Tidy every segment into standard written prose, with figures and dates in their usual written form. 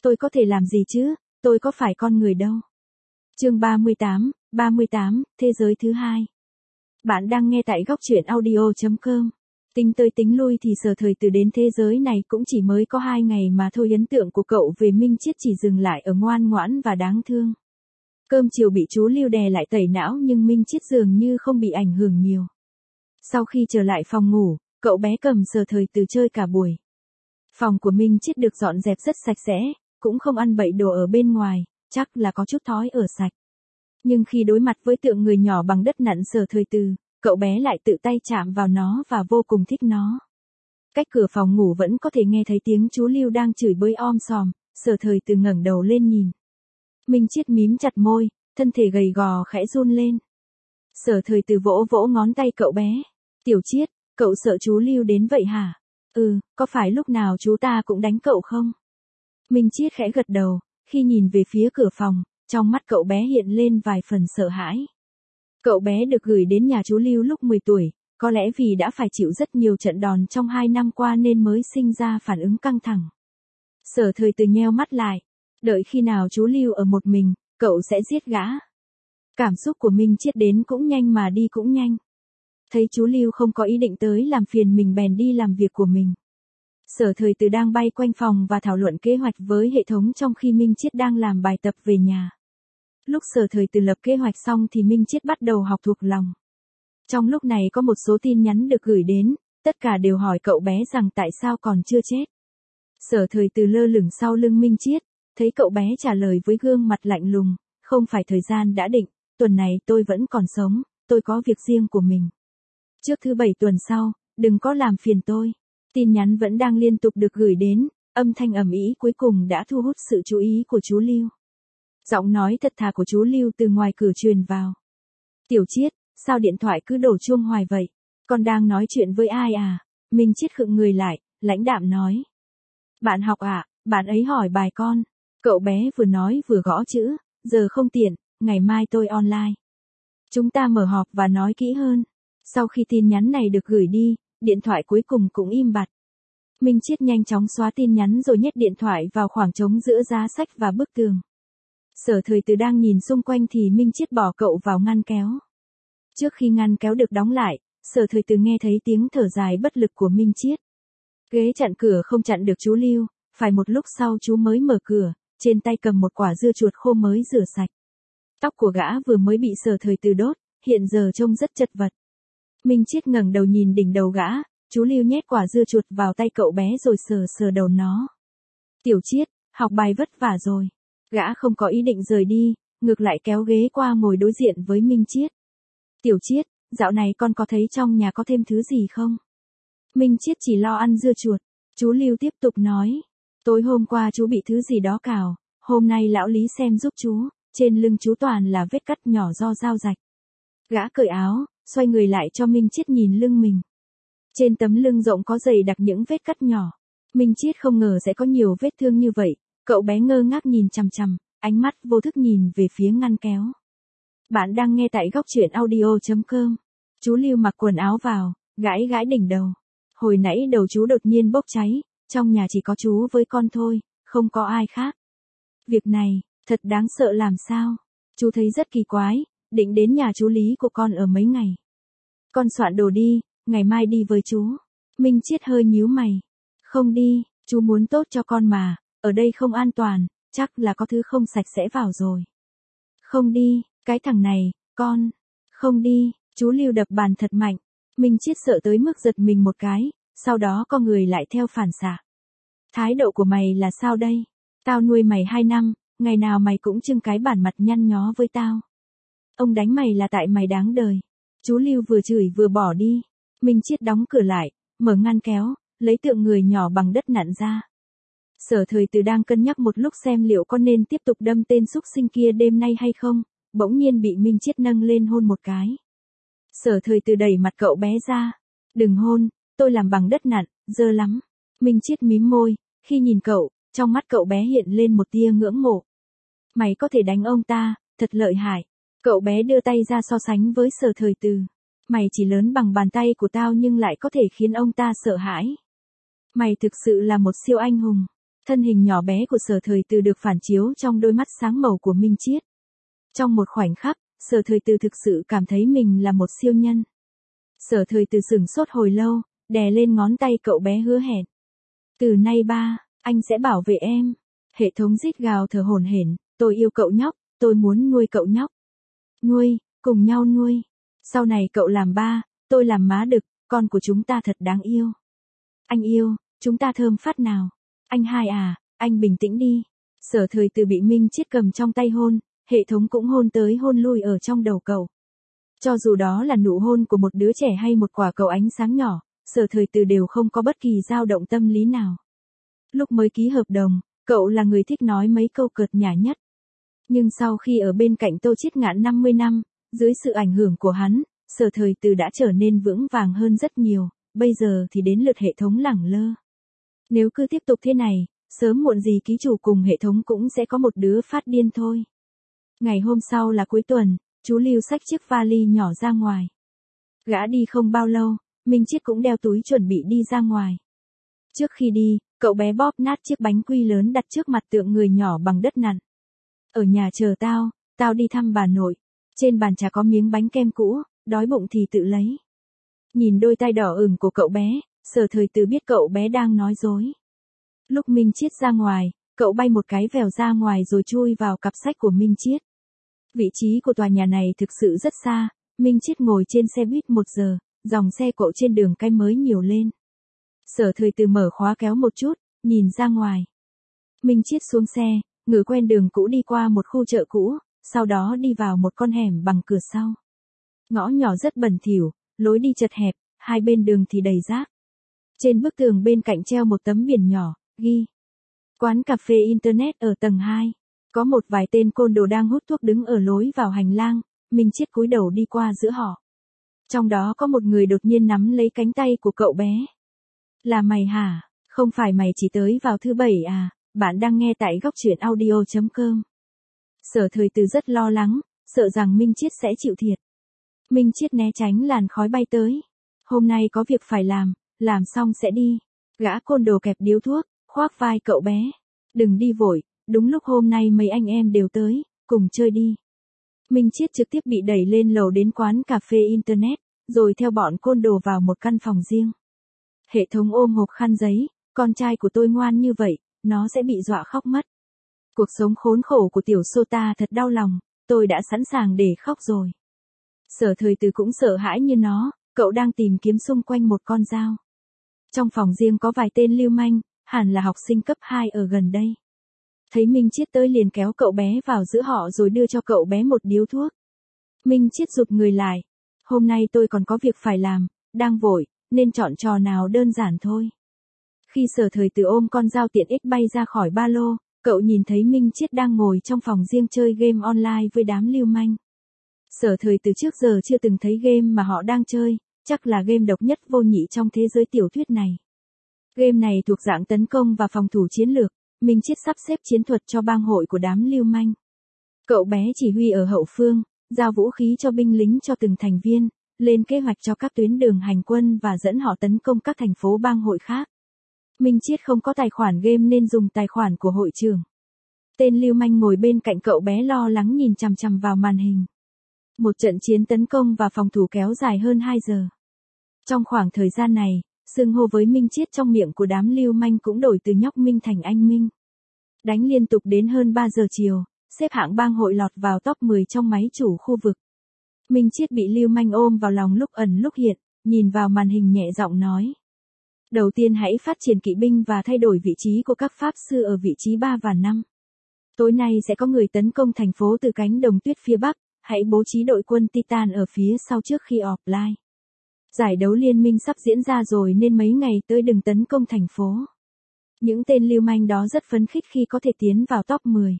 Tôi có thể làm gì chứ, tôi có phải con người đâu. Chương 38, thế giới thứ hai. Bạn đang nghe tại góc truyện audio.com. Tính tới tính lui thì Sở Thời Từ đến thế giới này cũng chỉ mới có 2 ngày mà thôi. Ấn tượng của cậu về Minh Chiết chỉ dừng lại ở ngoan ngoãn và đáng thương. Cơm chiều bị chú Lưu đè lại tẩy não nhưng Minh Chiết dường như không bị ảnh hưởng nhiều. Sau khi trở lại phòng ngủ, cậu bé cầm Sở Thời Từ chơi cả buổi. Phòng của Minh Chiết được dọn dẹp rất sạch sẽ, cũng không ăn bậy đồ ở bên ngoài, chắc là có chút thói ở sạch. Nhưng khi đối mặt với tượng người nhỏ bằng đất nặn Sở Thời Từ, cậu bé lại tự tay chạm vào nó và vô cùng thích nó. Cách cửa phòng ngủ vẫn có thể nghe thấy tiếng chú Lưu đang chửi bới om sòm. Sở Thời Từ ngẩng đầu lên nhìn. Minh Chiết mím chặt môi, thân thể gầy gò khẽ run lên. Sở Thời Từ vỗ vỗ ngón tay cậu bé. Tiểu Chiết, cậu sợ chú Lưu đến vậy hả? Có phải lúc nào chú ta cũng đánh cậu không? Minh Chiết khẽ gật đầu, khi nhìn về phía cửa phòng, trong mắt cậu bé hiện lên vài phần sợ hãi. Cậu bé được gửi đến nhà chú Lưu lúc 10 tuổi, có lẽ vì đã phải chịu rất nhiều trận đòn trong 2 năm qua nên mới sinh ra phản ứng căng thẳng. Sở Thời Từ nheo mắt lại, đợi khi nào chú Lưu ở một mình, cậu sẽ giết gã. Cảm xúc của Minh Chiết đến cũng nhanh mà đi cũng nhanh. Thấy chú Lưu không có ý định tới làm phiền mình bèn đi làm việc của mình. Sở Thời Từ đang bay quanh phòng và thảo luận kế hoạch với hệ thống trong khi Minh Chiết đang làm bài tập về nhà. Lúc Sở Thời Từ lập kế hoạch xong thì Minh Chiết bắt đầu học thuộc lòng. Trong lúc này có một số tin nhắn được gửi đến, tất cả đều hỏi cậu bé rằng tại sao còn chưa chết. Sở Thời Từ lơ lửng sau lưng Minh Chiết, thấy cậu bé trả lời với gương mặt lạnh lùng, không phải thời gian đã định, tuần này tôi vẫn còn sống, tôi có việc riêng của mình. Trước thứ 7 tuần sau, đừng có làm phiền tôi. Tin nhắn vẫn đang liên tục được gửi đến, âm thanh ầm ĩ cuối cùng đã thu hút sự chú ý của chú Lưu. Giọng nói thật thà của chú Lưu từ ngoài cửa truyền vào. Tiểu Chiết, sao điện thoại cứ đổ chuông hoài vậy? Con đang nói chuyện với ai à? Minh Chiết khựng người lại, lãnh đạm nói. Bạn học ạ, bạn ấy hỏi bài con. Cậu bé vừa nói vừa gõ chữ, giờ không tiện, ngày mai tôi online. Chúng ta mở họp và nói kỹ hơn. Sau khi tin nhắn này được gửi đi, điện thoại cuối cùng cũng im bặt. Minh Chiết nhanh chóng xóa tin nhắn rồi nhét điện thoại vào khoảng trống giữa giá sách và bức tường. Sở Thời Từ đang nhìn xung quanh thì Minh Chiết bỏ cậu vào ngăn kéo. Trước khi ngăn kéo được đóng lại, Sở Thời Từ nghe thấy tiếng thở dài bất lực của Minh Chiết. Ghế chặn cửa không chặn được chú Lưu, phải một lúc sau chú mới mở cửa, trên tay cầm một quả dưa chuột khô mới rửa sạch. Tóc của gã vừa mới bị Sở Thời Từ đốt, hiện giờ trông rất chật vật. Minh Chiết ngẩng đầu nhìn đỉnh đầu gã, chú Lưu nhét quả dưa chuột vào tay cậu bé rồi sờ sờ đầu nó. Tiểu Chiết, học bài vất vả rồi. Gã không có ý định rời đi, ngược lại kéo ghế qua ngồi đối diện với Minh Chiết. Tiểu Chiết, dạo này con có thấy trong nhà có thêm thứ gì không? Minh Chiết chỉ lo ăn dưa chuột. Chú Lưu tiếp tục nói. Tối hôm qua chú bị thứ gì đó cào, hôm nay lão Lý xem giúp chú, trên lưng chú toàn là vết cắt nhỏ do dao rạch. Gã cởi áo, xoay người lại cho Minh Chiết nhìn lưng mình. Trên tấm lưng rộng có dày đặc những vết cắt nhỏ. Minh Chiết không ngờ sẽ có nhiều vết thương như vậy, cậu bé ngơ ngác nhìn chằm chằm, ánh mắt vô thức nhìn về phía ngăn kéo. Bạn đang nghe tại góc truyện audio.com. Chú Lưu mặc quần áo vào, gãi gãi đỉnh đầu. Hồi nãy đầu chú đột nhiên bốc cháy, trong nhà chỉ có chú với con thôi, không có ai khác. Việc này, thật đáng sợ làm sao? Chú thấy rất kỳ quái, định đến nhà chú Lý của con ở mấy ngày. Con soạn đồ đi, ngày mai đi với chú. Minh Chiết hơi nhíu mày. Không đi, chú muốn tốt cho con mà, ở đây không an toàn, chắc là có thứ không sạch sẽ vào rồi. Không đi, cái thằng này, con. Không đi, chú Lưu đập bàn thật mạnh. Minh Chiết sợ tới mức giật mình một cái, sau đó co người lại theo phản xạ. Thái độ của mày là sao đây? Tao nuôi mày 2 năm, ngày nào mày cũng trưng cái bản mặt nhăn nhó với tao. Ông đánh mày là tại mày đáng đời. Chú Lưu vừa chửi vừa bỏ đi. Minh Chiết đóng cửa lại, mở ngăn kéo, lấy tượng người nhỏ bằng đất nặn ra. Sở Thời Từ đang cân nhắc một lúc xem liệu có nên tiếp tục đâm tên xúc sinh kia đêm nay hay không, bỗng nhiên bị Minh Chiết nâng lên hôn một cái. Sở Thời Từ đẩy mặt cậu bé ra. Đừng hôn, tôi làm bằng đất nặn, dơ lắm. Minh Chiết mím môi, khi nhìn cậu, trong mắt cậu bé hiện lên một tia ngưỡng mộ. Mày có thể đánh ông ta, thật lợi hại. Cậu bé đưa tay ra so sánh với Sở Thời Từ. Mày chỉ lớn bằng bàn tay của tao nhưng lại có thể khiến ông ta sợ hãi. Mày thực sự là một siêu anh hùng. Thân hình nhỏ bé của Sở Thời Từ được phản chiếu trong đôi mắt sáng màu của Minh Chiết. Trong một khoảnh khắc, Sở Thời Từ thực sự cảm thấy mình là một siêu nhân. Sở Thời Từ sửng sốt hồi lâu, đè lên ngón tay cậu bé hứa hẹn. Từ nay ba, anh sẽ bảo vệ em. Hệ thống rít gào thở hổn hển, tôi yêu cậu nhóc, tôi muốn nuôi cậu nhóc. Nuôi, cùng nhau nuôi. Sau này cậu làm ba, tôi làm má đực, con của chúng ta thật đáng yêu. Anh yêu, chúng ta thơm phát nào. Anh hai à, anh bình tĩnh đi. Sở Thời Từ bị Minh Chiết cầm trong tay hôn, hệ thống cũng hôn tới hôn lui ở trong đầu cậu. Cho dù đó là nụ hôn của một đứa trẻ hay một quả cầu ánh sáng nhỏ, Sở Thời Từ đều không có bất kỳ dao động tâm lý nào. Lúc mới ký hợp đồng, cậu là người thích nói mấy câu cợt nhả nhất. Nhưng sau khi ở bên cạnh Tô Chiết Ngạn 50 năm, dưới sự ảnh hưởng của hắn, Sở Thời Từ đã trở nên vững vàng hơn rất nhiều, bây giờ thì đến lượt hệ thống lẳng lơ. Nếu cứ tiếp tục thế này, sớm muộn gì ký chủ cùng hệ thống cũng sẽ có một đứa phát điên thôi. Ngày hôm sau là cuối tuần, chú Lưu xách chiếc vali nhỏ ra ngoài. Gã đi không bao lâu, Minh Chiết cũng đeo túi chuẩn bị đi ra ngoài. Trước khi đi, cậu bé bóp nát chiếc bánh quy lớn đặt trước mặt tượng người nhỏ bằng đất nặn. Ở nhà chờ tao đi thăm bà nội. Trên bàn trà có miếng bánh kem cũ, đói bụng thì tự lấy. Nhìn đôi tay đỏ ửng của cậu bé, Sở Thời Từ biết cậu bé đang nói dối. Lúc Minh Chiết ra ngoài, cậu bay một cái vèo ra ngoài rồi chui vào cặp sách của Minh Chiết. Vị trí của tòa nhà này thực sự rất xa, Minh Chiết ngồi trên xe buýt 1 giờ, dòng xe cộ trên đường cái mới nhiều lên. Sở Thời Từ mở khóa kéo một chút, nhìn ra ngoài. Minh Chiết xuống xe, ngựa quen đường cũ đi qua một khu chợ cũ, sau đó đi vào một con hẻm bằng cửa sau. Ngõ nhỏ rất bẩn thỉu, lối đi chật hẹp, hai bên đường thì đầy rác. Trên bức tường bên cạnh treo một tấm biển nhỏ, ghi: quán cà phê Internet ở tầng 2. Có một vài tên côn đồ đang hút thuốc đứng ở lối vào hành lang, Minh Chiết cúi đầu đi qua giữa họ. Trong đó có một người đột nhiên nắm lấy cánh tay của cậu bé. Là mày hả? Không phải mày chỉ tới vào thứ Bảy à? Bạn đang nghe tại góc truyện audio.com. Sở Thời Từ rất lo lắng, sợ rằng Minh Chiết sẽ chịu thiệt. Minh Chiết né tránh làn khói bay tới. Hôm nay có việc phải làm xong sẽ đi. Gã côn đồ kẹp điếu thuốc, khoác vai cậu bé. Đừng đi vội, đúng lúc hôm nay mấy anh em đều tới, cùng chơi đi. Minh Chiết trực tiếp bị đẩy lên lầu đến quán cà phê Internet, rồi theo bọn côn đồ vào một căn phòng riêng. Hệ thống ôm hộp khăn giấy, con trai của tôi ngoan như vậy, nó sẽ bị dọa khóc mất. Cuộc sống khốn khổ của tiểu Sota thật đau lòng, tôi đã sẵn sàng để khóc rồi. Sở Thời Từ cũng sợ hãi như nó, cậu đang tìm kiếm xung quanh một con dao. Trong phòng riêng có vài tên lưu manh, hẳn là học sinh cấp 2 ở gần đây. Thấy Minh Chiết tới liền kéo cậu bé vào giữa họ rồi đưa cho cậu bé một điếu thuốc. Minh Chiết rụt người lại. Hôm nay tôi còn có việc phải làm, đang vội, nên chọn trò nào đơn giản thôi. Khi Sở Thời Từ ôm con dao tiện ích bay ra khỏi ba lô, cậu nhìn thấy Minh Chiết đang ngồi trong phòng riêng chơi game online với đám lưu manh. Sở Thời Từ trước giờ chưa từng thấy game mà họ đang chơi, chắc là game độc nhất vô nhị trong thế giới tiểu thuyết này. Game này thuộc dạng tấn công và phòng thủ chiến lược, Minh Chiết sắp xếp chiến thuật cho bang hội của đám lưu manh. Cậu bé chỉ huy ở hậu phương, giao vũ khí cho binh lính cho từng thành viên, lên kế hoạch cho các tuyến đường hành quân và dẫn họ tấn công các thành phố bang hội khác. Minh Chiết không có tài khoản game nên dùng tài khoản của hội trưởng. Tên lưu manh ngồi bên cạnh cậu bé lo lắng nhìn chằm chằm vào màn hình. Một trận chiến tấn công và phòng thủ kéo dài hơn 2 giờ. Trong khoảng thời gian này, xưng hô với Minh Chiết trong miệng của đám lưu manh cũng đổi từ nhóc Minh thành anh Minh. Đánh liên tục đến hơn 3 giờ chiều, xếp hạng bang hội lọt vào top 10 trong máy chủ khu vực. Minh Chiết bị lưu manh ôm vào lòng lúc ẩn lúc hiện, nhìn vào màn hình nhẹ giọng nói. Đầu tiên hãy phát triển kỵ binh và thay đổi vị trí của các pháp sư ở vị trí 3 và 5. Tối nay sẽ có người tấn công thành phố từ cánh đồng tuyết phía Bắc, hãy bố trí đội quân Titan ở phía sau trước khi offline. Giải đấu liên minh sắp diễn ra rồi nên mấy ngày tới đừng tấn công thành phố. Những tên lưu manh đó rất phấn khích khi có thể tiến vào top 10.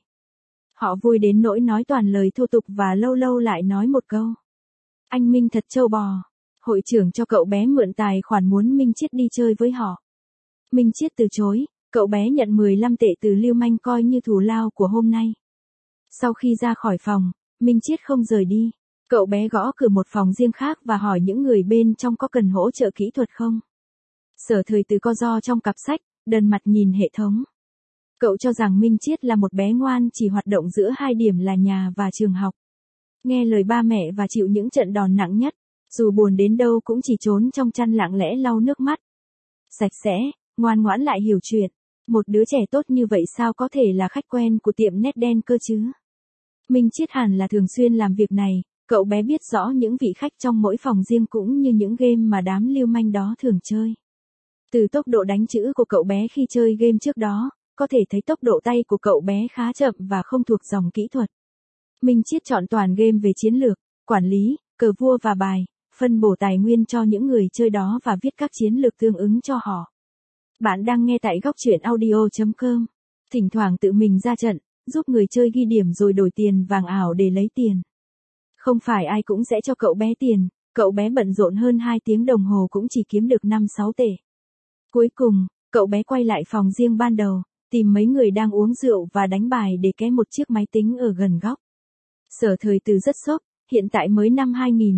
Họ vui đến nỗi nói toàn lời thô tục và lâu lâu lại nói một câu. Anh Minh thật trâu bò. Hội trưởng cho cậu bé mượn tài khoản muốn Minh Chiết đi chơi với họ. Minh Chiết từ chối, cậu bé nhận 15 tệ từ lưu manh coi như thù lao của hôm nay. Sau khi ra khỏi phòng, Minh Chiết không rời đi. Cậu bé gõ cửa một phòng riêng khác và hỏi những người bên trong có cần hỗ trợ kỹ thuật không. Sở Thời Từ co ro trong cặp sách, đần mặt nhìn hệ thống. Cậu cho rằng Minh Chiết là một bé ngoan chỉ hoạt động giữa hai điểm là nhà và trường học. Nghe lời ba mẹ và chịu những trận đòn nặng nhất, dù buồn đến đâu cũng chỉ trốn trong chăn lặng lẽ lau nước mắt. Sạch sẽ, ngoan ngoãn lại hiểu chuyện. Một đứa trẻ tốt như vậy sao có thể là khách quen của tiệm nét đen cơ chứ? Minh Chiết hẳn là thường xuyên làm việc này, cậu bé biết rõ những vị khách trong mỗi phòng riêng cũng như những game mà đám lưu manh đó thường chơi. Từ tốc độ đánh chữ của cậu bé khi chơi game trước đó, có thể thấy tốc độ tay của cậu bé khá chậm và không thuộc dòng kỹ thuật. Minh Chiết chọn toàn game về chiến lược, quản lý, cờ vua và bài, phân bổ tài nguyên cho những người chơi đó và viết các chiến lược tương ứng cho họ. Bạn đang nghe tại góc truyện audio.com. Thỉnh thoảng tự mình ra trận, giúp người chơi ghi điểm rồi đổi tiền vàng ảo để lấy tiền. Không phải ai cũng sẽ cho cậu bé tiền, cậu bé bận rộn hơn 2 tiếng đồng hồ cũng chỉ kiếm được 5-6 tệ. Cuối cùng, cậu bé quay lại phòng riêng ban đầu, tìm mấy người đang uống rượu và đánh bài để ké một chiếc máy tính ở gần góc. Sở Thời Từ rất sốc, hiện tại mới năm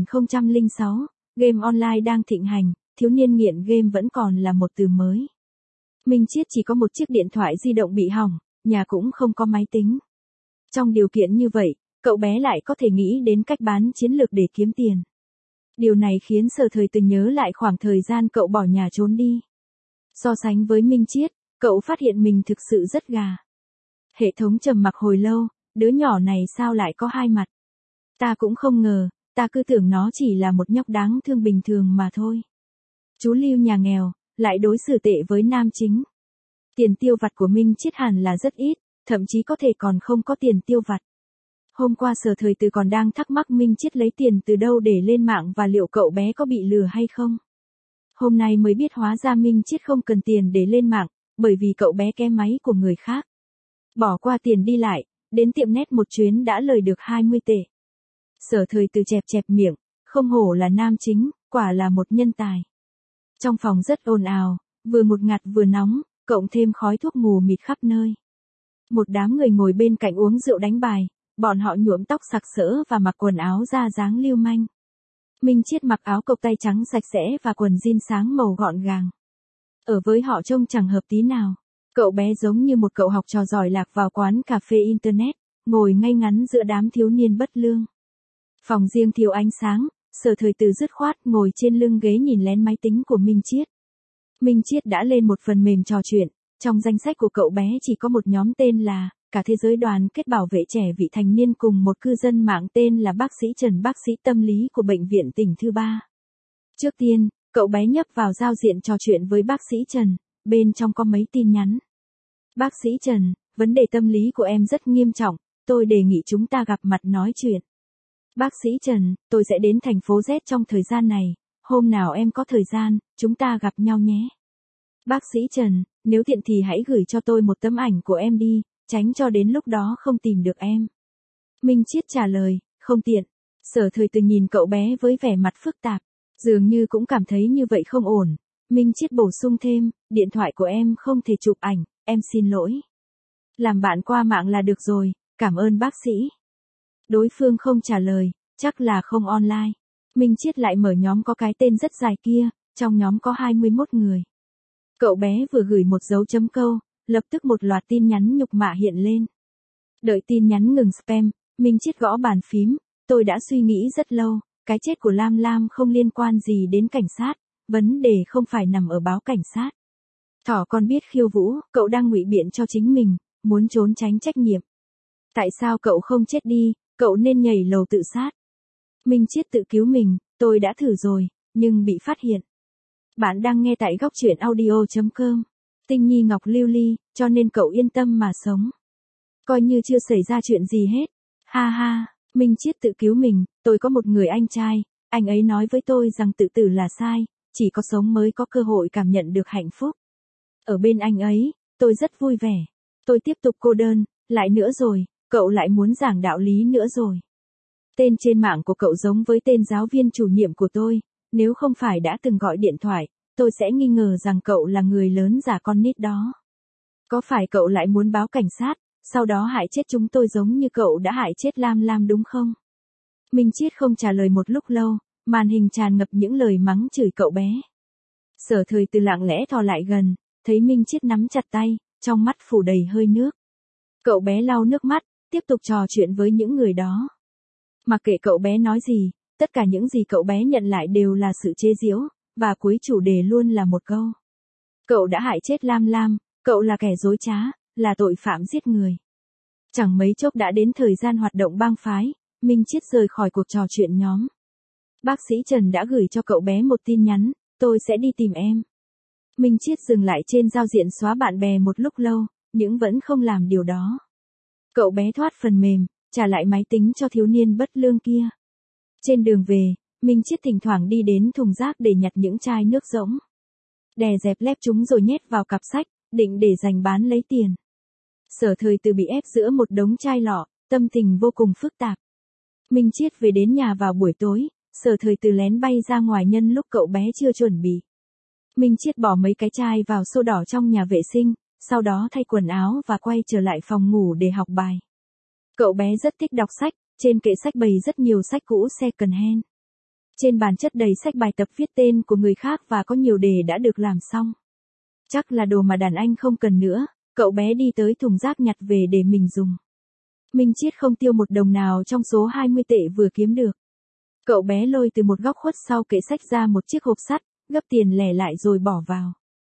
2006, game online đang thịnh hành, thiếu niên nghiện game vẫn còn là một từ mới. Minh Chiết chỉ có một chiếc điện thoại di động bị hỏng, nhà cũng không có máy tính. Trong điều kiện như vậy, cậu bé lại có thể nghĩ đến cách bán chiến lược để kiếm tiền. Điều này khiến Sở Thời Từ nhớ lại khoảng thời gian cậu bỏ nhà trốn đi. So sánh với Minh Chiết, cậu phát hiện mình thực sự rất gà. Hệ thống trầm mặc hồi lâu, đứa nhỏ này sao lại có hai mặt? Ta cũng không ngờ, ta cứ tưởng nó chỉ là một nhóc đáng thương bình thường mà thôi. Chú Lưu nhà nghèo, lại đối xử tệ với nam chính. Tiền tiêu vặt của Minh Chiết hẳn là rất ít, thậm chí có thể còn không có tiền tiêu vặt. Hôm qua Sở Thời Từ còn đang thắc mắc Minh Chiết lấy tiền từ đâu để lên mạng và liệu cậu bé có bị lừa hay không. Hôm nay mới biết hóa ra Minh Chiết không cần tiền để lên mạng, bởi vì cậu bé ké máy của người khác. Bỏ qua tiền đi lại, đến tiệm nét một chuyến đã lời được 20 tệ. Sở Thời Từ chẹp chẹp miệng, không hổ là nam chính, quả là một nhân tài. Trong phòng rất ồn ào, vừa một ngạt vừa nóng, cộng thêm khói thuốc mù mịt khắp nơi. Một đám người ngồi bên cạnh uống rượu đánh bài, bọn họ nhuộm tóc sặc sỡ và mặc quần áo da dáng lưu manh. Minh Chiết mặc áo cộc tay trắng sạch sẽ và quần jean sáng màu gọn gàng. Ở với họ trông chẳng hợp tí nào. Cậu bé giống như một cậu học trò giỏi lạc vào quán cà phê internet, ngồi ngay ngắn giữa đám thiếu niên bất lương. Phòng riêng thiếu ánh sáng, Sở Thời Từ dứt khoát ngồi trên lưng ghế nhìn lén máy tính của Minh Chiết. Minh Chiết đã lên một phần mềm trò chuyện, trong danh sách của cậu bé chỉ có một nhóm tên là Cả Thế Giới Đoàn Kết Bảo Vệ Trẻ Vị Thành Niên cùng một cư dân mạng tên là bác sĩ Trần, bác sĩ tâm lý của Bệnh viện Tỉnh Thứ Ba. Trước tiên, cậu bé nhấp vào giao diện trò chuyện với bác sĩ Trần, bên trong có mấy tin nhắn. Bác sĩ Trần, vấn đề tâm lý của em rất nghiêm trọng, tôi đề nghị chúng ta gặp mặt nói chuyện. Bác sĩ Trần, tôi sẽ đến thành phố Z trong thời gian này, hôm nào em có thời gian, chúng ta gặp nhau nhé. Bác sĩ Trần, nếu tiện thì hãy gửi cho tôi một tấm ảnh của em đi, tránh cho đến lúc đó không tìm được em. Minh Chiết trả lời, không tiện. Sở Thời Từ nhìn cậu bé với vẻ mặt phức tạp, dường như cũng cảm thấy như vậy không ổn. Minh Chiết bổ sung thêm, điện thoại của em không thể chụp ảnh, em xin lỗi. Làm bạn qua mạng là được rồi, cảm ơn bác sĩ. Đối phương không trả lời, chắc là không online. Minh Chiết lại mở nhóm có cái tên rất dài kia, trong nhóm có 21 người. Cậu bé vừa gửi một dấu chấm câu, lập tức một loạt tin nhắn nhục mạ hiện lên. Đợi tin nhắn ngừng spam, Minh Chiết gõ bàn phím, tôi đã suy nghĩ rất lâu, cái chết của Lam Lam không liên quan gì đến cảnh sát, vấn đề không phải nằm ở báo cảnh sát. Thỏ con biết khiêu vũ, cậu đang ngụy biện cho chính mình, muốn trốn tránh trách nhiệm. Tại sao cậu không chết đi, cậu nên nhảy lầu tự sát. Minh Chiết tự cứu mình, tôi đã thử rồi, nhưng bị phát hiện. Bạn đang nghe tại góc truyện audio.com. Tinh Nhi Ngọc Lưu Ly, cho nên cậu yên tâm mà sống. Coi như chưa xảy ra chuyện gì hết. Ha ha, Minh Chiết tự cứu mình, tôi có một người anh trai, anh ấy nói với tôi rằng tự tử là sai, chỉ có sống mới có cơ hội cảm nhận được hạnh phúc. Ở bên anh ấy, tôi rất vui vẻ. Tôi tiếp tục cô đơn, lại nữa rồi, cậu lại muốn giảng đạo lý nữa rồi. Tên trên mạng của cậu giống với tên giáo viên chủ nhiệm của tôi, nếu không phải đã từng gọi điện thoại, tôi sẽ nghi ngờ rằng cậu là người lớn giả con nít đó. Có phải cậu lại muốn báo cảnh sát, sau đó hại chết chúng tôi giống như cậu đã hại chết Lam Lam đúng không? Minh Chiết không trả lời một lúc lâu, màn hình tràn ngập những lời mắng chửi cậu bé. Sở Thời Từ lặng lẽ thò lại gần, thấy Minh Chiết nắm chặt tay, trong mắt phủ đầy hơi nước. Cậu bé lau nước mắt, tiếp tục trò chuyện với những người đó. Mặc kệ cậu bé nói gì, tất cả những gì cậu bé nhận lại đều là sự chế giễu, và cuối chủ đề luôn là một câu. Cậu đã hại chết Lam Lam, cậu là kẻ dối trá, là tội phạm giết người. Chẳng mấy chốc đã đến thời gian hoạt động bang phái, Minh Chiết rời khỏi cuộc trò chuyện nhóm. Bác sĩ Trần đã gửi cho cậu bé một tin nhắn, tôi sẽ đi tìm em. Minh Chiết dừng lại trên giao diện xóa bạn bè một lúc lâu, nhưng vẫn không làm điều đó. Cậu bé thoát phần mềm, trả lại máy tính cho thiếu niên bất lương kia. Trên đường về, Minh Chiết thỉnh thoảng đi đến thùng rác để nhặt những chai nước rỗng. Đè dẹp lép chúng rồi nhét vào cặp sách, định để dành bán lấy tiền. Sở Thời Từ bị ép giữa một đống chai lọ, tâm tình vô cùng phức tạp. Minh Chiết về đến nhà vào buổi tối, Sở Thời Từ lén bay ra ngoài nhân lúc cậu bé chưa chuẩn bị. Minh Chiết bỏ mấy cái chai vào xô đỏ trong nhà vệ sinh, sau đó thay quần áo và quay trở lại phòng ngủ để học bài. Cậu bé rất thích đọc sách, trên kệ sách bày rất nhiều sách cũ second hand. Trên bàn chất đầy sách bài tập viết tên của người khác và có nhiều đề đã được làm xong. Chắc là đồ mà đàn anh không cần nữa, cậu bé đi tới thùng rác nhặt về để mình dùng. Minh Chiết không tiêu một đồng nào trong số 20 tệ vừa kiếm được. Cậu bé lôi từ một góc khuất sau kệ sách ra một chiếc hộp sắt, gấp tiền lẻ lại rồi bỏ vào.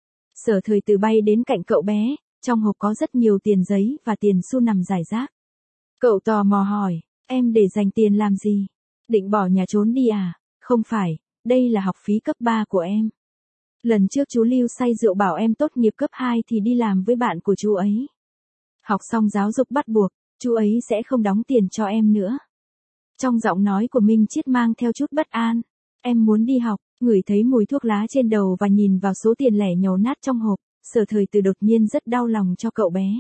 Sở Thời Từ bay đến cạnh cậu bé, trong hộp có rất nhiều tiền giấy và tiền xu nằm rải rác. Cậu tò mò hỏi, em để dành tiền làm gì? Định bỏ nhà trốn đi à? Không phải, đây là học phí cấp 3 của em. Lần trước chú Lưu say rượu bảo em tốt nghiệp cấp 2 thì đi làm với bạn của chú ấy. Học xong giáo dục bắt buộc, chú ấy sẽ không đóng tiền cho em nữa. Trong giọng nói của Minh Chiết mang theo chút bất an. Em muốn đi học, ngửi thấy mùi thuốc lá trên đầu và nhìn vào số tiền lẻ nhàu nát trong hộp, Sở Thời Từ đột nhiên rất đau lòng cho cậu bé.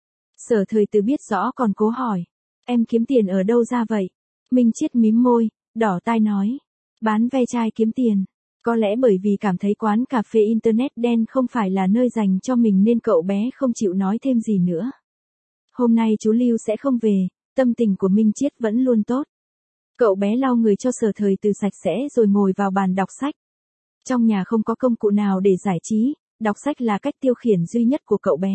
Sở Thời Từ biết rõ còn cố hỏi, em kiếm tiền ở đâu ra vậy? Minh Chiết mím môi, đỏ tai nói, bán ve chai kiếm tiền. Có lẽ bởi vì cảm thấy quán cà phê internet đen không phải là nơi dành cho mình nên cậu bé không chịu nói thêm gì nữa. Hôm nay chú Lưu sẽ không về, tâm tình của Minh Chiết vẫn luôn tốt. Cậu bé lau người cho Sở Thời Từ sạch sẽ rồi ngồi vào bàn đọc sách. Trong nhà không có công cụ nào để giải trí, đọc sách là cách tiêu khiển duy nhất của cậu bé.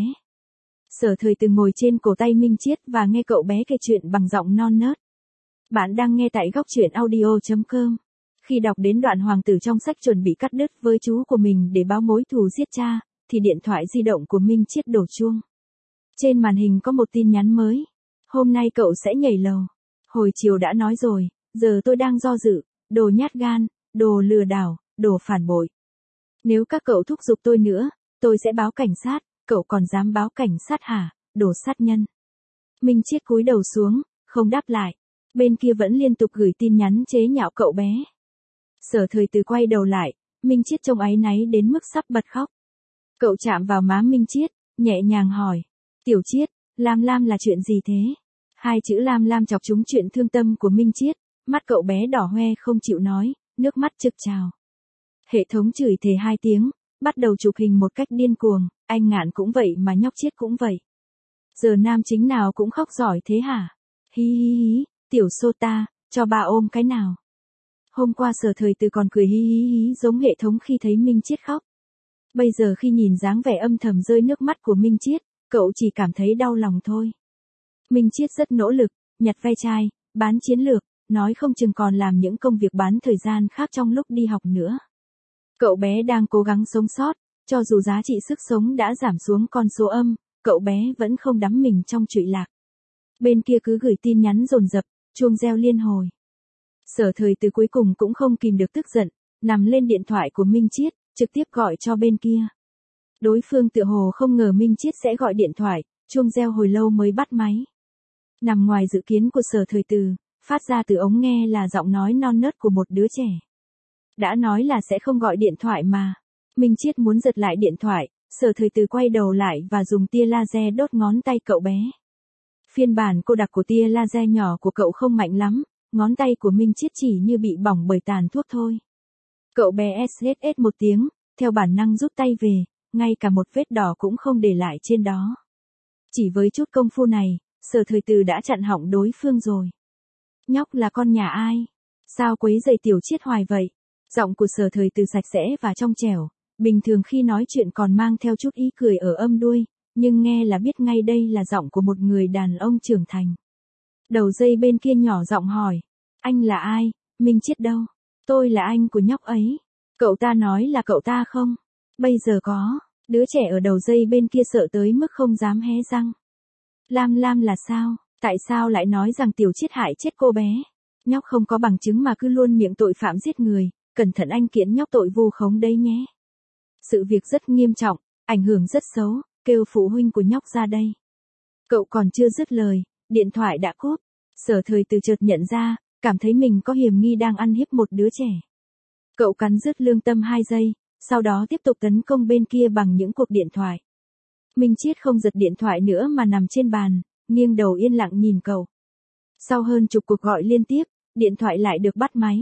Sở Thời Từ ngồi trên cổ tay Minh Chiết và nghe cậu bé kể chuyện bằng giọng non nớt. Bạn đang nghe tại góc truyện audio.com. Khi đọc đến đoạn hoàng tử trong sách chuẩn bị cắt đứt với chú của mình để báo mối thù giết cha, thì điện thoại di động của Minh Chiết đổ chuông. Trên màn hình có một tin nhắn mới. Hôm nay cậu sẽ nhảy lầu. Hồi chiều đã nói rồi, giờ tôi đang do dự, đồ nhát gan, đồ lừa đảo, đồ phản bội. Nếu các cậu thúc giục tôi nữa, tôi sẽ báo cảnh sát, cậu còn dám báo cảnh sát hả, đồ sát nhân. Minh Chiết cúi đầu xuống, không đáp lại. Bên kia vẫn liên tục gửi tin nhắn chế nhạo cậu bé. Sở Thời Từ quay đầu lại, Minh Chiết trông áy náy đến mức sắp bật khóc. Cậu chạm vào má Minh Chiết, nhẹ nhàng hỏi. Tiểu Chiết, Lam Lam là chuyện gì thế? Hai chữ Lam Lam chọc trúng chuyện thương tâm của Minh Chiết, mắt cậu bé đỏ hoe không chịu nói, nước mắt trực trào. Hệ thống chửi thề 2 tiếng, bắt đầu chụp hình một cách điên cuồng, anh Ngạn cũng vậy mà nhóc Chiết cũng vậy. Giờ nam chính nào cũng khóc giỏi thế hả? Hí hí hí, tiểu Sota, cho bà ôm cái nào. Hôm qua Sở Thời Từ còn cười hí hí hí giống hệ thống khi thấy Minh Chiết khóc. Bây giờ khi nhìn dáng vẻ âm thầm rơi nước mắt của Minh Chiết, cậu chỉ cảm thấy đau lòng thôi. Minh Chiết rất nỗ lực, nhặt ve chai, bán chiến lược, nói không chừng còn làm những công việc bán thời gian khác trong lúc đi học nữa. Cậu bé đang cố gắng sống sót, cho dù giá trị sức sống đã giảm xuống con số âm, cậu bé vẫn không đắm mình trong trụy lạc. Bên kia cứ gửi tin nhắn dồn dập, chuông reo liên hồi. Sở Thời Từ cuối cùng cũng không kìm được tức giận, nằm lên điện thoại của Minh Chiết, trực tiếp gọi cho bên kia. Đối phương tựa hồ không ngờ Minh Chiết sẽ gọi điện thoại, chuông reo hồi lâu mới bắt máy. Nằm ngoài dự kiến của Sở Thời Từ, phát ra từ ống nghe là giọng nói non nớt của một đứa trẻ. Đã nói là sẽ không gọi điện thoại mà. Minh Chiết muốn giật lại điện thoại, Sở Thời Từ quay đầu lại và dùng tia laser đốt ngón tay cậu bé. Phiên bản cô đặc của tia laser nhỏ của cậu không mạnh lắm, ngón tay của Minh Chiết chỉ như bị bỏng bởi tàn thuốc thôi. Cậu bé SSS một tiếng, theo bản năng rút tay về, ngay cả một vết đỏ cũng không để lại trên đó. Chỉ với chút công phu này, Sở Thời Từ đã chặn họng đối phương rồi. Nhóc là con nhà ai? Sao quấy rầy tiểu Chiết hoài vậy? Giọng của Sở Thời Từ sạch sẽ và trong trẻo, bình thường khi nói chuyện còn mang theo chút ý cười ở âm đuôi, nhưng nghe là biết ngay đây là giọng của một người đàn ông trưởng thành. Đầu dây bên kia nhỏ giọng hỏi, anh là ai, Minh Chiết đâu? Tôi là anh của nhóc ấy. Cậu ta nói là cậu ta không? Bây giờ có. Đứa trẻ ở đầu dây bên kia sợ tới mức không dám hé răng. Lam Lam là sao? Tại sao lại nói rằng Tiểu Chiết hại chết cô bé? Nhóc không có bằng chứng mà cứ luôn miệng tội phạm giết người, cẩn thận anh kiện nhóc tội vu khống đấy nhé. Sự việc rất nghiêm trọng, ảnh hưởng rất xấu, kêu phụ huynh của nhóc ra đây. Cậu còn chưa dứt lời, điện thoại đã cúp. Sở Thời Từ chợt nhận ra, cảm thấy mình có hiểm nghi đang ăn hiếp một đứa trẻ. Cậu cắn rứt lương tâm 2 giây, sau đó tiếp tục tấn công bên kia bằng những cuộc điện thoại. Minh Chiết không giật điện thoại nữa mà nằm trên bàn, nghiêng đầu yên lặng nhìn cậu. Sau hơn chục cuộc gọi liên tiếp, điện thoại lại được bắt máy.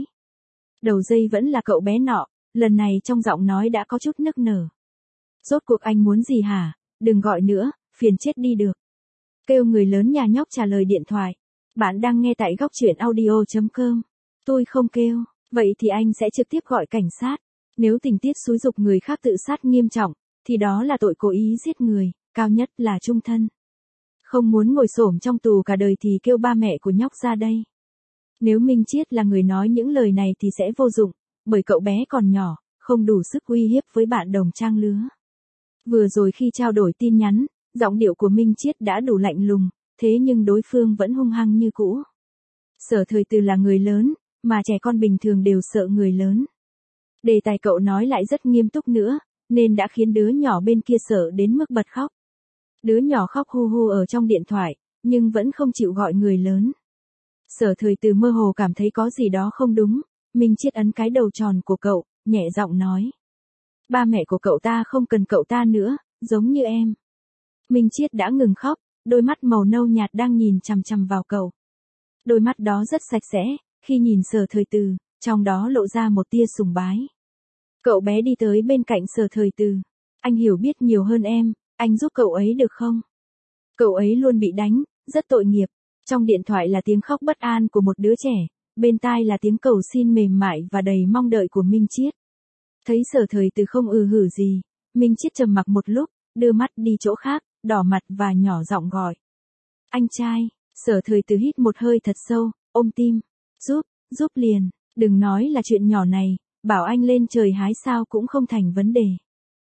Đầu dây vẫn là cậu bé nọ, lần này trong giọng nói đã có chút nức nở. Rốt cuộc anh muốn gì hả? Đừng gọi nữa, phiền chết đi được. Kêu người lớn nhà nhóc trả lời điện thoại. Bạn đang nghe tại góc truyện audio.com. Tôi không kêu, vậy thì anh sẽ trực tiếp gọi cảnh sát. Nếu tình tiết xúi giục người khác tự sát nghiêm trọng, thì đó là tội cố ý giết người, cao nhất là chung thân. Không muốn ngồi xổm trong tù cả đời thì kêu ba mẹ của nhóc ra đây. Nếu Minh Chiết là người nói những lời này thì sẽ vô dụng, bởi cậu bé còn nhỏ, không đủ sức uy hiếp với bạn đồng trang lứa. Vừa rồi khi trao đổi tin nhắn, giọng điệu của Minh Chiết đã đủ lạnh lùng, thế nhưng đối phương vẫn hung hăng như cũ. Sở Thời Từ là người lớn, mà trẻ con bình thường đều sợ người lớn. Đề tài cậu nói lại rất nghiêm túc nữa, nên đã khiến đứa nhỏ bên kia sợ đến mức bật khóc. Đứa nhỏ khóc hu hu ở trong điện thoại, nhưng vẫn không chịu gọi người lớn. Sở Thời Từ mơ hồ cảm thấy có gì đó không đúng, Minh Chiết ấn cái đầu tròn của cậu, nhẹ giọng nói. Ba mẹ của cậu ta không cần cậu ta nữa, giống như em. Minh Chiết đã ngừng khóc, đôi mắt màu nâu nhạt đang nhìn chằm chằm vào cậu. Đôi mắt đó rất sạch sẽ, khi nhìn Sở Thời Từ, trong đó lộ ra một tia sùng bái. Cậu bé đi tới bên cạnh Sở Thời Từ. Anh hiểu biết nhiều hơn em, anh giúp cậu ấy được không? Cậu ấy luôn bị đánh, rất tội nghiệp. Trong điện thoại là tiếng khóc bất an của một đứa trẻ, bên tai là tiếng cầu xin mềm mại và đầy mong đợi của Minh Chiết. Thấy Sở Thời Từ không hử gì, Minh Chiết trầm mặc một lúc, đưa mắt đi chỗ khác, đỏ mặt và nhỏ giọng gọi. Anh trai. Sở Thời Từ hít một hơi thật sâu, ôm tim. Giúp liền, đừng nói là chuyện nhỏ này, bảo anh lên trời hái sao cũng không thành vấn đề.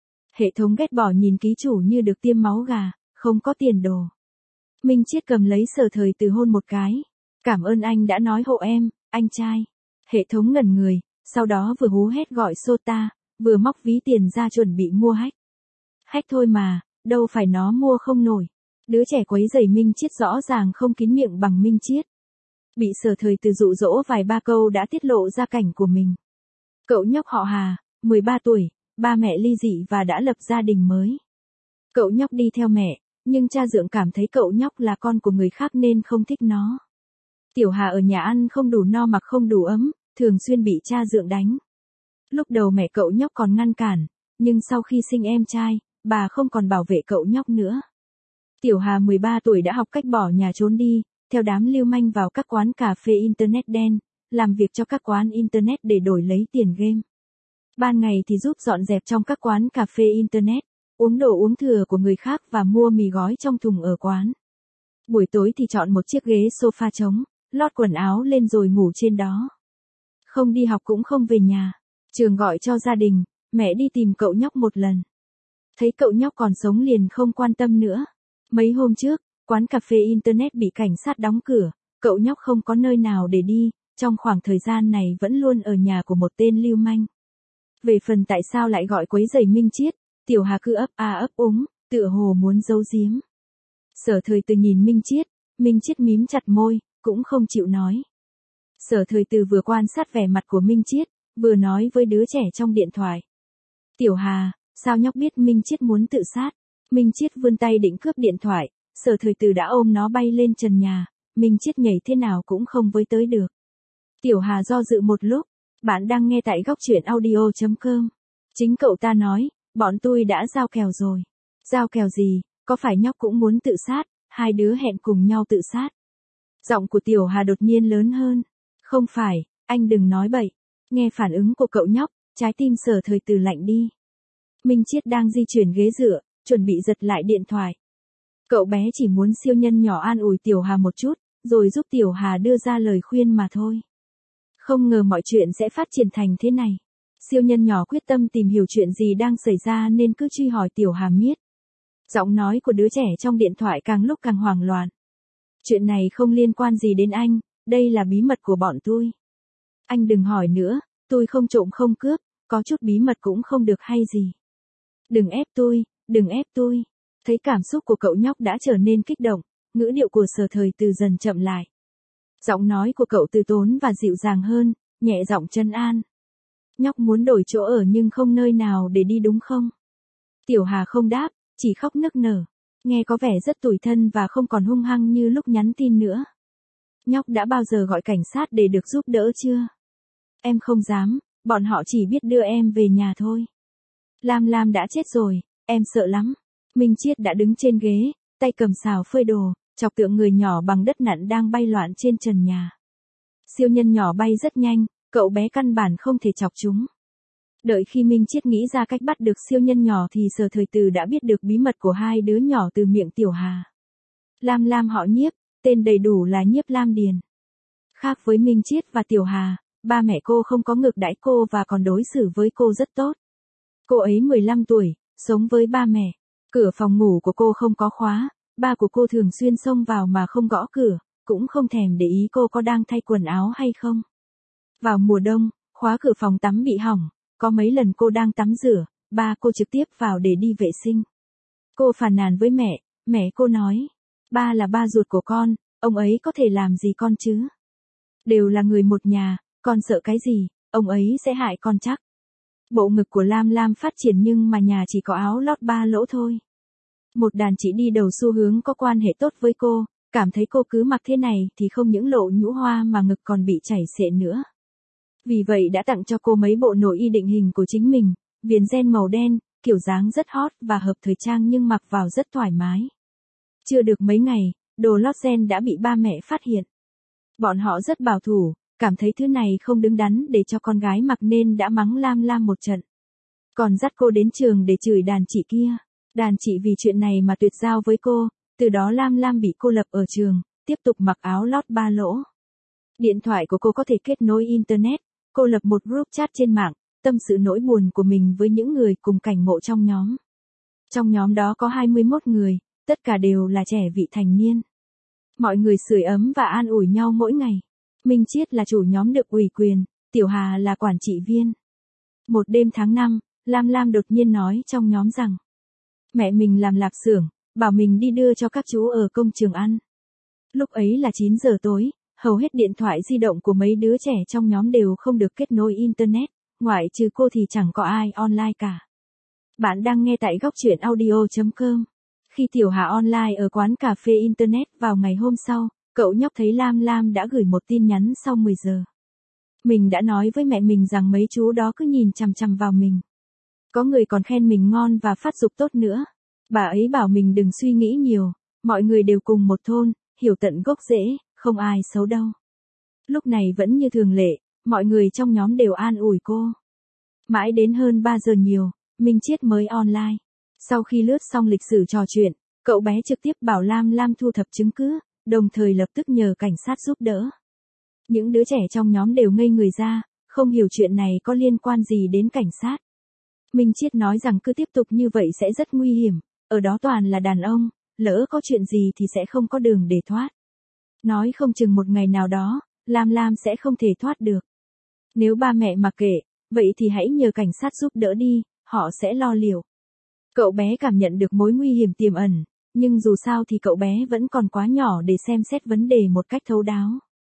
Hệ thống ghét bỏ nhìn ký chủ như được tiêm máu gà, không có tiền đồ. Minh Chiết cầm lấy Sở Thời Từ hôn một cái. Cảm ơn anh đã nói hộ em, anh trai. Hệ thống ngẩn người, sau đó vừa hú hét gọi Sota, vừa móc ví tiền ra chuẩn bị mua hack. Hack thôi mà, đâu phải nó mua không nổi. Đứa trẻ quấy rầy Minh Chiết rõ ràng không kín miệng bằng Minh Chiết. Bị Sở Thời Từ dụ dỗ vài ba câu đã tiết lộ ra cảnh của mình. Cậu nhóc họ Hà, 13 tuổi, ba mẹ ly dị và đã lập gia đình mới. Cậu nhóc đi theo mẹ, nhưng cha dượng cảm thấy cậu nhóc là con của người khác nên không thích nó. Tiểu Hà ở nhà ăn không đủ no mặc không đủ ấm, thường xuyên bị cha dượng đánh. Lúc đầu mẹ cậu nhóc còn ngăn cản, nhưng sau khi sinh em trai, bà không còn bảo vệ cậu nhóc nữa. Tiểu Hà 13 tuổi đã học cách bỏ nhà trốn đi, theo đám lưu manh vào các quán cà phê internet đen, làm việc cho các quán internet để đổi lấy tiền game. Ban ngày thì giúp dọn dẹp trong các quán cà phê internet, uống đồ uống thừa của người khác và mua mì gói trong thùng ở quán. Buổi tối thì chọn một chiếc ghế sofa trống, lót quần áo lên rồi ngủ trên đó. Không đi học cũng không về nhà. Trường gọi cho gia đình, mẹ đi tìm cậu nhóc một lần. Thấy cậu nhóc còn sống liền không quan tâm nữa. Mấy hôm trước, quán cà phê internet bị cảnh sát đóng cửa, cậu nhóc không có nơi nào để đi, trong khoảng thời gian này vẫn luôn ở nhà của một tên lưu manh. Về phần tại sao lại gọi quấy rầy Minh Chiết, Tiểu Hà cứ ấp a ấp úng, tựa hồ muốn giấu giếm. Sở Thời Từ nhìn Minh Chiết mím chặt môi, cũng không chịu nói. Sở Thời Từ vừa quan sát vẻ mặt của Minh Chiết, vừa nói với đứa trẻ trong điện thoại. Tiểu Hà, sao nhóc biết Minh Chiết muốn tự sát? Minh Chiết vươn tay định cướp điện thoại, Sở Thời Từ đã ôm nó bay lên trần nhà, Minh Chiết nhảy thế nào cũng không với tới được. Tiểu Hà do dự một lúc, bạn đang nghe tại góc truyện audio.com. Chính cậu ta nói, bọn tôi đã giao kèo rồi. Giao kèo gì, có phải nhóc cũng muốn tự sát, hai đứa hẹn cùng nhau tự sát. Giọng của Tiểu Hà đột nhiên lớn hơn. Không phải, anh đừng nói bậy. Nghe phản ứng của cậu nhóc, trái tim Sở Thời Từ lạnh đi. Minh Chiết đang di chuyển ghế dựa, chuẩn bị giật lại điện thoại, Cậu bé chỉ muốn siêu nhân nhỏ an ủi Tiểu Hà một chút, rồi giúp Tiểu Hà đưa ra lời khuyên mà thôi. Không ngờ mọi chuyện sẽ phát triển thành thế này. Siêu nhân nhỏ quyết tâm tìm hiểu chuyện gì đang xảy ra nên cứ truy hỏi Tiểu Hà miết. Giọng nói của đứa trẻ trong điện thoại càng lúc càng hoảng loạn. Chuyện này không liên quan gì đến anh, đây là bí mật của bọn tôi. Anh đừng hỏi nữa, tôi không trộm không cướp, có chút bí mật cũng không được hay gì. Đừng ép tôi, đừng ép tôi. Thấy cảm xúc của cậu nhóc đã trở nên kích động, ngữ điệu của Sở Thời Từ dần chậm lại. Giọng nói của cậu từ tốn và dịu dàng hơn, nhẹ giọng trấn an. Nhóc muốn đổi chỗ ở nhưng không nơi nào để đi đúng không? Tiểu Hà không đáp, chỉ khóc nức nở. Nghe có vẻ rất tủi thân và không còn hung hăng như lúc nhắn tin nữa. Nhóc đã bao giờ gọi cảnh sát để được giúp đỡ chưa? Em không dám, bọn họ chỉ biết đưa em về nhà thôi. Lam Lam đã chết rồi, em sợ lắm. Minh Chiết đã đứng trên ghế, tay cầm xào phơi đồ, chọc tượng người nhỏ bằng đất nặn đang bay loạn trên trần nhà. Siêu nhân nhỏ bay rất nhanh, cậu bé căn bản không thể chọc chúng. Đợi khi Minh Chiết nghĩ ra cách bắt được siêu nhân nhỏ thì Sở Thời Từ đã biết được bí mật của hai đứa nhỏ từ miệng Tiểu Hà. Lam Lam họ Nhiếp, tên đầy đủ là Nhiếp Lam Điền. Khác với Minh Chiết và Tiểu Hà, ba mẹ cô không có ngược đãi cô và còn đối xử với cô rất tốt. Cô ấy 15 tuổi, sống với ba mẹ. Cửa phòng ngủ của cô không có khóa, ba của cô thường xuyên xông vào mà không gõ cửa, cũng không thèm để ý cô có đang thay quần áo hay không. Vào mùa đông, khóa cửa phòng tắm bị hỏng, có mấy lần cô đang tắm rửa, ba cô trực tiếp vào để đi vệ sinh. Cô phàn nàn với mẹ cô nói, ba là ba ruột của con, ông ấy có thể làm gì con chứ? Đều là người một nhà, con sợ cái gì, ông ấy sẽ hại con chắc. Bộ ngực của Lam Lam phát triển nhưng mà nhà chỉ có áo lót 3 lỗ thôi. Một đàn chị đi đầu xu hướng có quan hệ tốt với cô, cảm thấy cô cứ mặc thế này thì không những lộ nhũ hoa mà ngực còn bị chảy xệ nữa. Vì vậy đã tặng cho cô mấy bộ nội y định hình của chính mình, viền ren màu đen, kiểu dáng rất hot và hợp thời trang nhưng mặc vào rất thoải mái. Chưa được mấy ngày, đồ lót ren đã bị ba mẹ phát hiện. Bọn họ rất bảo thủ, cảm thấy thứ này không đứng đắn để cho con gái mặc nên đã mắng Lam Lam một trận. Còn dắt cô đến trường để chửi đàn chị kia. Đàn chị vì chuyện này mà tuyệt giao với cô, từ đó Lam Lam bị cô lập ở trường, tiếp tục mặc áo lót 3 lỗ. Điện thoại của cô có thể kết nối Internet, cô lập một group chat trên mạng, tâm sự nỗi buồn của mình với những người cùng cảnh ngộ trong nhóm. Trong nhóm đó có 21 người, tất cả đều là trẻ vị thành niên. Mọi người sưởi ấm và an ủi nhau mỗi ngày. Minh Chiết là chủ nhóm được ủy quyền, Tiểu Hà là quản trị viên. Một đêm tháng 5, Lam Lam đột nhiên nói trong nhóm rằng mẹ mình làm lạp xưởng, bảo mình đi đưa cho các chú ở công trường ăn. Lúc ấy là 9 giờ tối, hầu hết điện thoại di động của mấy đứa trẻ trong nhóm đều không được kết nối Internet, ngoại trừ cô thì chẳng có ai online cả. Bạn đang nghe tại góc truyện audio.com. Khi Tiểu Hà online ở quán cà phê Internet vào ngày hôm sau, cậu nhóc thấy Lam Lam đã gửi một tin nhắn sau 10 giờ. Mình đã nói với mẹ mình rằng mấy chú đó cứ nhìn chằm chằm vào mình. Có người còn khen mình ngon và phát dục tốt nữa. Bà ấy bảo mình đừng suy nghĩ nhiều, mọi người đều cùng một thôn, hiểu tận gốc rễ, không ai xấu đâu. Lúc này vẫn như thường lệ, mọi người trong nhóm đều an ủi cô. Mãi đến hơn 3 giờ nhiều, Minh Chiết mới online. Sau khi lướt xong lịch sử trò chuyện, cậu bé trực tiếp bảo Lam Lam thu thập chứng cứ, đồng thời lập tức nhờ cảnh sát giúp đỡ. Những đứa trẻ trong nhóm đều ngây người ra, không hiểu chuyện này có liên quan gì đến cảnh sát. Minh Chiết nói rằng cứ tiếp tục như vậy sẽ rất nguy hiểm, ở đó toàn là đàn ông, lỡ có chuyện gì thì sẽ không có đường để thoát. Nói không chừng một ngày nào đó, Lam Lam sẽ không thể thoát được. Nếu ba mẹ mặc kệ, vậy thì hãy nhờ cảnh sát giúp đỡ đi, họ sẽ lo liệu. Cậu bé cảm nhận được mối nguy hiểm tiềm ẩn, nhưng dù sao thì cậu bé vẫn còn quá nhỏ để xem xét vấn đề một cách thấu đáo.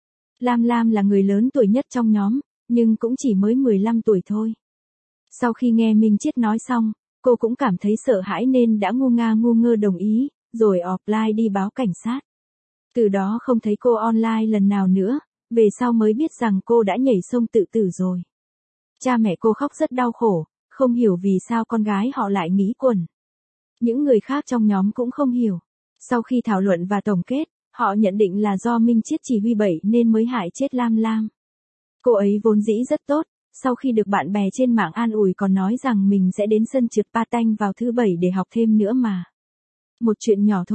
Lam Lam là người lớn tuổi nhất trong nhóm, nhưng cũng chỉ mới 15 tuổi thôi. Sau khi nghe Minh Chiết nói xong, cô cũng cảm thấy sợ hãi nên đã ngu ngơ đồng ý, rồi offline đi báo cảnh sát. Từ đó không thấy cô online lần nào nữa, về sau mới biết rằng cô đã nhảy sông tự tử rồi. Cha mẹ cô khóc rất đau khổ, không hiểu vì sao con gái họ lại nghĩ quẩn. Những người khác trong nhóm cũng không hiểu. Sau khi thảo luận và tổng kết, họ nhận định là do Minh Chiết chỉ huy bậy nên mới hại chết Lam Lam. Cô ấy vốn dĩ rất tốt, sau khi được bạn bè trên mạng an ủi còn nói rằng mình sẽ đến sân trượt patin vào thứ Bảy để học thêm nữa mà. Một chuyện nhỏ thôi,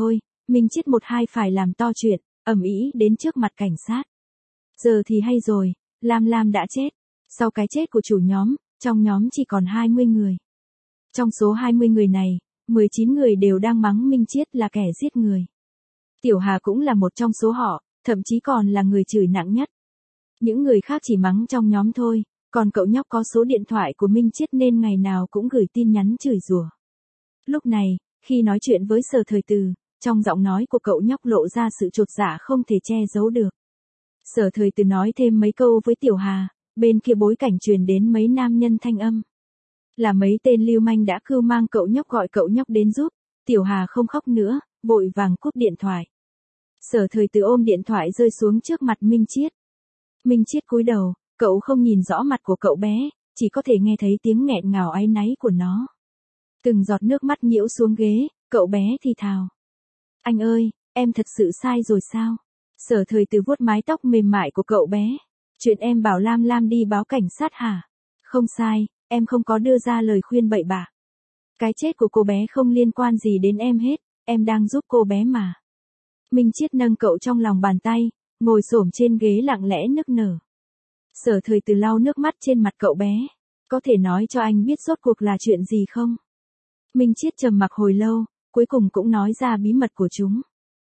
Minh Chiết một hai phải làm to chuyện, ầm ĩ đến trước mặt cảnh sát. Giờ thì hay rồi, Lam Lam đã chết. Sau cái chết của chủ nhóm, trong nhóm chỉ còn 20 người. Trong số 20 người này, 19 người đều đang mắng Minh Chiết là kẻ giết người. Tiểu Hà cũng là một trong số họ, thậm chí còn là người chửi nặng nhất. Những người khác chỉ mắng trong nhóm thôi, còn cậu nhóc có số điện thoại của Minh Chiết nên ngày nào cũng gửi tin nhắn chửi rủa. Lúc này, khi nói chuyện với Sở Thời Từ, trong giọng nói của cậu nhóc lộ ra sự chột dạ không thể che giấu được. Sở Thời Từ nói thêm mấy câu với Tiểu Hà, bên kia bối cảnh truyền đến mấy nam nhân thanh âm. Là mấy tên lưu manh đã cưu mang cậu nhóc gọi cậu nhóc đến giúp, Tiểu Hà không khóc nữa, vội vàng cúp điện thoại. Sở Thời Từ ôm điện thoại rơi xuống trước mặt Minh Chiết. Minh Chiết cúi đầu, cậu không nhìn rõ mặt của cậu bé, chỉ có thể nghe thấy tiếng nghẹn ngào áy náy của nó. Từng giọt nước mắt nhiễu xuống ghế, cậu bé thì thào. Anh ơi, em thật sự sai rồi sao? Sở Thời Từ vuốt mái tóc mềm mại của cậu bé. Chuyện em bảo Lam Lam đi báo cảnh sát hả? Không sai, em không có đưa ra lời khuyên bậy bạ. Cái chết của cô bé không liên quan gì đến em hết, em đang giúp cô bé mà. Minh Chiết nâng cậu trong lòng bàn tay, ngồi xổm trên ghế lặng lẽ nức nở. Sở Thời Từ lau nước mắt trên mặt cậu bé. Có thể nói cho anh biết rốt cuộc là chuyện gì không? Minh Chiết trầm mặc hồi lâu, cuối cùng cũng nói ra bí mật của chúng.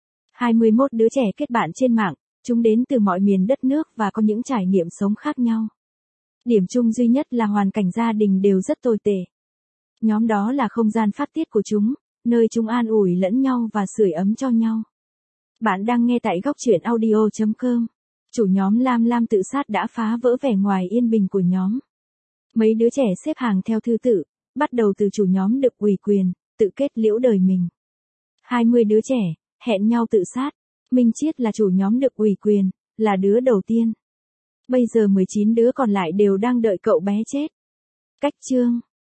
21 đứa trẻ kết bạn trên mạng, chúng đến từ mọi miền đất nước và có những trải nghiệm sống khác nhau. Điểm chung duy nhất là hoàn cảnh gia đình đều rất tồi tệ. Nhóm đó là không gian phát tiết của chúng, nơi chúng an ủi lẫn nhau và sưởi ấm cho nhau. Bạn đang nghe tại góc truyện audio.com. Chủ nhóm Lam Lam tự sát đã phá vỡ vẻ ngoài yên bình của nhóm. Mấy đứa trẻ xếp hàng theo thứ tự, bắt đầu từ chủ nhóm được ủy quyền, tự kết liễu đời mình. 20 đứa trẻ, hẹn nhau tự sát. Minh Chiết là chủ nhóm được ủy quyền, là đứa đầu tiên. Bây giờ 19 đứa còn lại đều đang đợi cậu bé chết. Cách chương